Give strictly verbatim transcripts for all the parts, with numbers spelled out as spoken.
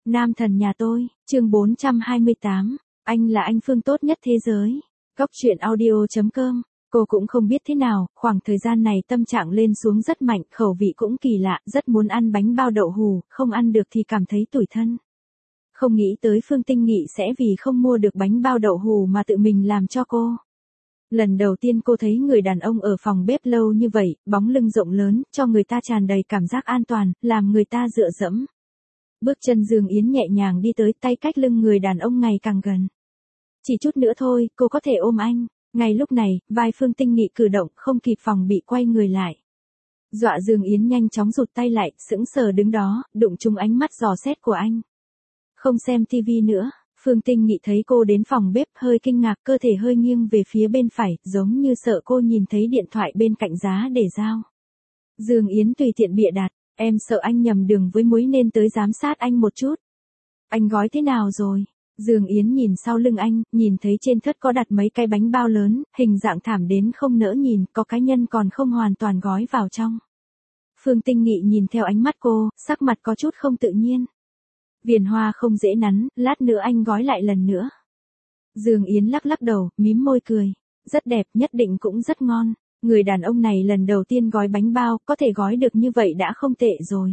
Nam thần nhà tôi, chương bốn trăm hai mươi tám, anh là anh Phương tốt nhất thế giới. Góc truyện audio chấm com. Cô cũng không biết thế nào, khoảng thời gian này tâm trạng lên xuống rất mạnh, khẩu vị cũng kỳ lạ, rất muốn ăn bánh bao đậu hù, không ăn được thì cảm thấy tủi thân. Không nghĩ tới Phương Tinh Nghị sẽ vì không mua được bánh bao đậu hù mà tự mình làm cho cô. Lần đầu tiên cô thấy người đàn ông ở phòng bếp lâu như vậy, bóng lưng rộng lớn, cho người ta tràn đầy cảm giác an toàn, làm người ta dựa dẫm. Bước chân Dương Yến nhẹ nhàng đi tới, tay cách lưng người đàn ông ngày càng gần. Chỉ chút nữa thôi, cô có thể ôm anh. Ngay lúc này, vai Phương Tinh Nghị cử động, không kịp phòng bị quay người lại. Dọa Dương Yến nhanh chóng rụt tay lại, sững sờ đứng đó, đụng trúng ánh mắt dò xét của anh. Không xem tivi nữa, Phương Tinh Nghị thấy cô đến phòng bếp, hơi kinh ngạc, cơ thể hơi nghiêng về phía bên phải, giống như sợ cô nhìn thấy điện thoại bên cạnh giá để giao. Dương Yến tùy tiện bịa đặt, em sợ anh nhầm đường với muối nên tới giám sát anh một chút. Anh gói thế nào rồi? Dương Yến nhìn sau lưng anh, nhìn thấy trên thớt có đặt mấy cái bánh bao lớn, hình dạng thảm đến không nỡ nhìn, có cái nhân còn không hoàn toàn gói vào trong. Phương Tinh Nghị nhìn theo ánh mắt cô, sắc mặt có chút không tự nhiên. Viền hoa không dễ nắn, lát nữa anh gói lại lần nữa. Dương Yến lắc lắc đầu, mím môi cười. Rất đẹp, nhất định cũng rất ngon. Người đàn ông này lần đầu tiên gói bánh bao, có thể gói được như vậy đã không tệ rồi.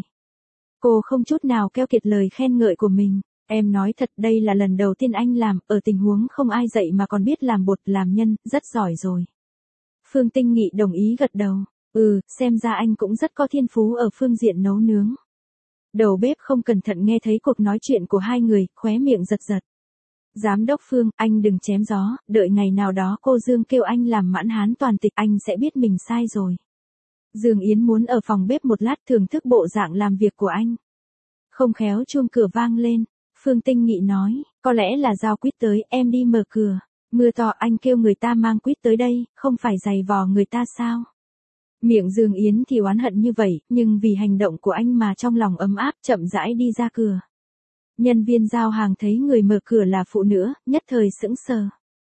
Cô không chút nào keo kiệt lời khen ngợi của mình. Em nói thật, đây là lần đầu tiên anh làm, ở tình huống không ai dạy mà còn biết làm bột làm nhân, rất giỏi rồi. Phương Tinh Nghị đồng ý gật đầu. Ừ, xem ra anh cũng rất có thiên phú ở phương diện nấu nướng. Đầu bếp không cẩn thận nghe thấy cuộc nói chuyện của hai người, khóe miệng giật giật. Giám đốc Phương, anh đừng chém gió, đợi ngày nào đó cô Dương kêu anh làm mãn hán toàn tịch, anh sẽ biết mình sai rồi. Dương Yến muốn ở phòng bếp một lát thưởng thức bộ dạng làm việc của anh. Không khéo chuông cửa vang lên, Phương Tinh Nghị nói, có lẽ là giao quýt tới, em đi mở cửa. Mưa to, anh kêu người ta mang quýt tới đây, không phải giày vò người ta sao? Miệng Dương Yến thì oán hận như vậy, nhưng vì hành động của anh mà trong lòng ấm áp, chậm rãi đi ra cửa. Nhân viên giao hàng thấy người mở cửa là phụ nữ, nhất thời sững sờ.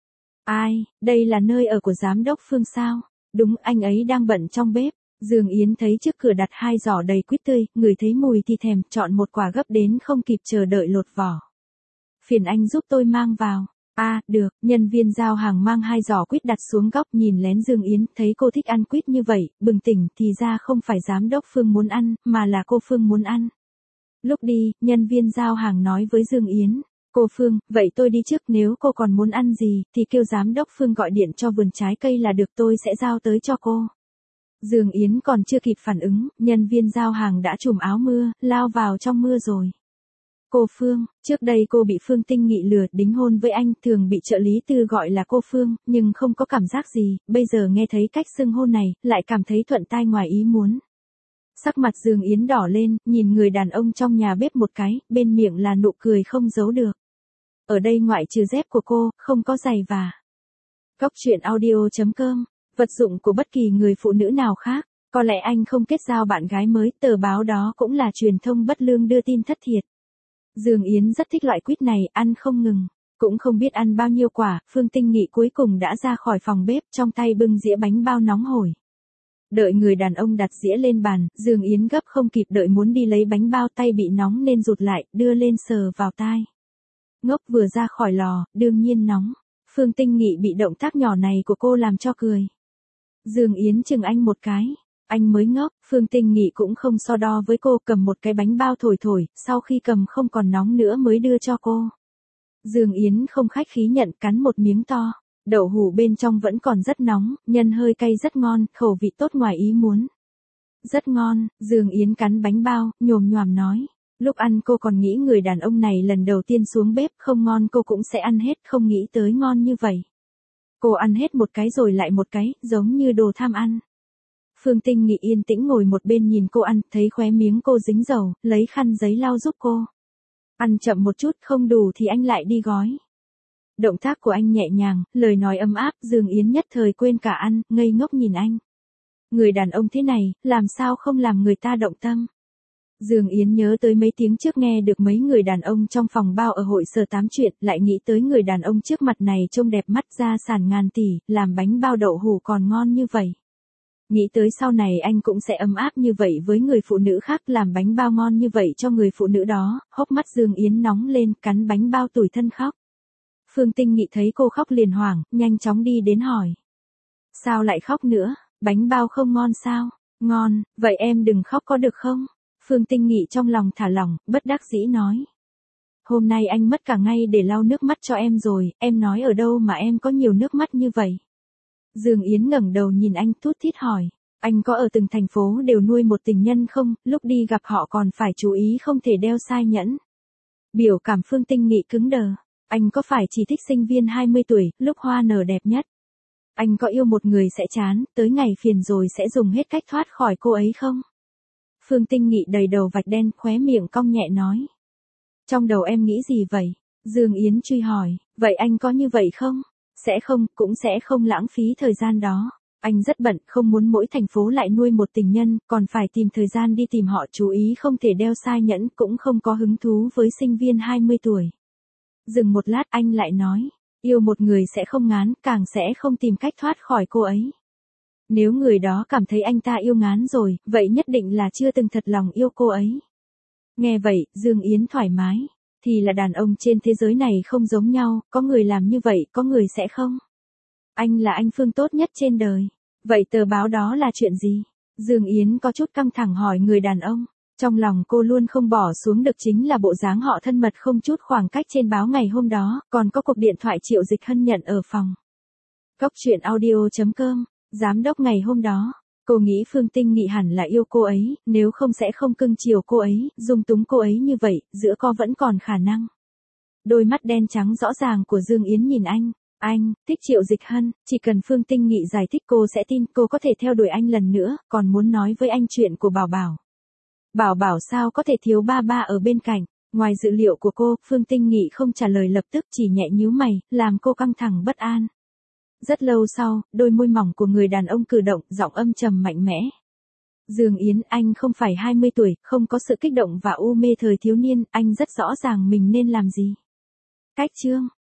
Ai, đây là nơi ở của giám đốc Phương sao? Đúng, anh ấy đang bận trong bếp. Dương Yến thấy trước cửa đặt hai giỏ đầy quýt tươi, người thấy mùi thì thèm, chọn một quả gấp đến không kịp chờ đợi lột vỏ. Phiền anh giúp tôi mang vào. A, à, được, nhân viên giao hàng mang hai giỏ quýt đặt xuống góc, nhìn lén Dương Yến, thấy cô thích ăn quýt như vậy, bừng tỉnh, thì ra không phải giám đốc Phương muốn ăn, mà là cô Phương muốn ăn. Lúc đi, nhân viên giao hàng nói với Dương Yến, cô Phương, vậy tôi đi trước, nếu cô còn muốn ăn gì, thì kêu giám đốc Phương gọi điện cho vườn trái cây là được, tôi sẽ giao tới cho cô. Dương Yến còn chưa kịp phản ứng, nhân viên giao hàng đã trùm áo mưa, lao vào trong mưa rồi. Cô Phương, trước đây cô bị Phương Tinh Nghị lừa, đính hôn với anh, thường bị trợ lý Tư gọi là cô Phương, nhưng không có cảm giác gì, bây giờ nghe thấy cách xưng hôn này, lại cảm thấy thuận tai ngoài ý muốn. Sắc mặt Dương Yến đỏ lên, nhìn người đàn ông trong nhà bếp một cái, bên miệng là nụ cười không giấu được. Ở đây ngoại trừ dép của cô, không có giày và. Góc truyện audio chấm com, vật dụng của bất kỳ người phụ nữ nào khác, có lẽ anh không kết giao bạn gái mới, tờ báo đó cũng là truyền thông bất lương đưa tin thất thiệt. Dương Yến rất thích loại quýt này, ăn không ngừng, cũng không biết ăn bao nhiêu quả, Phương Tinh Nghị cuối cùng đã ra khỏi phòng bếp, trong tay bưng dĩa bánh bao nóng hổi. Đợi người đàn ông đặt dĩa lên bàn, Dương Yến gấp không kịp đợi muốn đi lấy bánh bao, tay bị nóng nên rụt lại, đưa lên sờ vào tai. Ngốc, vừa ra khỏi lò, đương nhiên nóng. Phương Tinh Nghị bị động tác nhỏ này của cô làm cho cười. Dương Yến chừng anh một cái. Anh mới ngốc, Phương Tinh Nghị cũng không so đo với cô, cầm một cái bánh bao thổi thổi, sau khi cầm không còn nóng nữa mới đưa cho cô. Dương Yến không khách khí nhận, cắn một miếng to. Đậu hũ bên trong vẫn còn rất nóng, nhân hơi cay rất ngon, khẩu vị tốt ngoài ý muốn. Rất ngon, Dương Yến cắn bánh bao, nhồm nhoàm nói. Lúc ăn cô còn nghĩ người đàn ông này lần đầu tiên xuống bếp, không ngon cô cũng sẽ ăn hết, không nghĩ tới ngon như vậy. Cô ăn hết một cái rồi lại một cái, giống như đồ tham ăn. Phương Tinh Nghị yên tĩnh ngồi một bên nhìn cô ăn, thấy khóe miếng cô dính dầu, lấy khăn giấy lau giúp cô. Ăn chậm một chút, không đủ thì anh lại đi gói. Động tác của anh nhẹ nhàng, lời nói ấm áp, Dương Yến nhất thời quên cả ăn, ngây ngốc nhìn anh. Người đàn ông thế này, làm sao không làm người ta động tâm. Dương Yến nhớ tới mấy tiếng trước nghe được mấy người đàn ông trong phòng bao ở hội sở tám chuyện, lại nghĩ tới người đàn ông trước mặt này trông đẹp mắt, ra sản ngàn tỷ, làm bánh bao đậu hũ còn ngon như vậy. Nghĩ tới sau này anh cũng sẽ ấm áp như vậy với người phụ nữ khác, làm bánh bao ngon như vậy cho người phụ nữ đó, hốc mắt Dương Yến nóng lên, cắn bánh bao tủi thân khóc. Phương Tinh Nghị thấy cô khóc liền hoảng, nhanh chóng đi đến hỏi. Sao lại khóc nữa, bánh bao không ngon sao? Ngon, vậy em đừng khóc có được không? Phương Tinh Nghị trong lòng thả lỏng, bất đắc dĩ nói. Hôm nay anh mất cả ngày để lau nước mắt cho em rồi, em nói ở đâu mà em có nhiều nước mắt như vậy? Dương Yến ngẩng đầu nhìn anh thút thít hỏi, anh có ở từng thành phố đều nuôi một tình nhân không, lúc đi gặp họ còn phải chú ý không thể đeo sai nhẫn. Biểu cảm Phương Tinh Nghị cứng đờ, anh có phải chỉ thích sinh viên hai mươi tuổi, lúc hoa nở đẹp nhất? Anh có yêu một người sẽ chán, tới ngày phiền rồi sẽ dùng hết cách thoát khỏi cô ấy không? Phương Tinh Nghị đầy đầu vạch đen, khóe miệng cong nhẹ nói. Trong đầu em nghĩ gì vậy? Dương Yến truy hỏi, vậy anh có như vậy không? Sẽ không, cũng sẽ không lãng phí thời gian đó. Anh rất bận, không muốn mỗi thành phố lại nuôi một tình nhân, còn phải tìm thời gian đi tìm họ, chú ý không thể đeo sai nhẫn, cũng không có hứng thú với sinh viên hai mươi tuổi. Dừng một lát anh lại nói, yêu một người sẽ không ngán, càng sẽ không tìm cách thoát khỏi cô ấy. Nếu người đó cảm thấy anh ta yêu ngán rồi, vậy nhất định là chưa từng thật lòng yêu cô ấy. Nghe vậy, Dương Yến thoải mái. Thì là đàn ông trên thế giới này không giống nhau, có người làm như vậy, có người sẽ không. Anh là anh Phương tốt nhất trên đời. Vậy tờ báo đó là chuyện gì? Dương Yến có chút căng thẳng hỏi người đàn ông. Trong lòng cô luôn không bỏ xuống được chính là bộ dáng họ thân mật không chút khoảng cách trên báo ngày hôm đó, còn có cuộc điện thoại Triệu Dịch Hân nhận ở phòng. Cốc truyện audio chấm com, giám đốc ngày hôm đó. Cô nghĩ Phương Tinh Nghị hẳn là yêu cô ấy, nếu không sẽ không cưng chiều cô ấy, dung túng cô ấy như vậy, giữa co vẫn còn khả năng. Đôi mắt đen trắng rõ ràng của Dương Yến nhìn anh, anh, thích Triệu Dịch Hân, chỉ cần Phương Tinh Nghị giải thích cô sẽ tin, cô có thể theo đuổi anh lần nữa, còn muốn nói với anh chuyện của Bảo Bảo. Bảo Bảo sao có thể thiếu ba ba ở bên cạnh, ngoài dự liệu của cô, Phương Tinh Nghị không trả lời lập tức chỉ nhẹ nhíu mày, làm cô căng thẳng bất an. Rất lâu sau, đôi môi mỏng của người đàn ông cử động, giọng âm trầm mạnh mẽ. Dương Yến, anh không phải hai mươi tuổi, không có sự kích động và u mê thời thiếu niên, anh rất rõ ràng mình nên làm gì. Cách chương,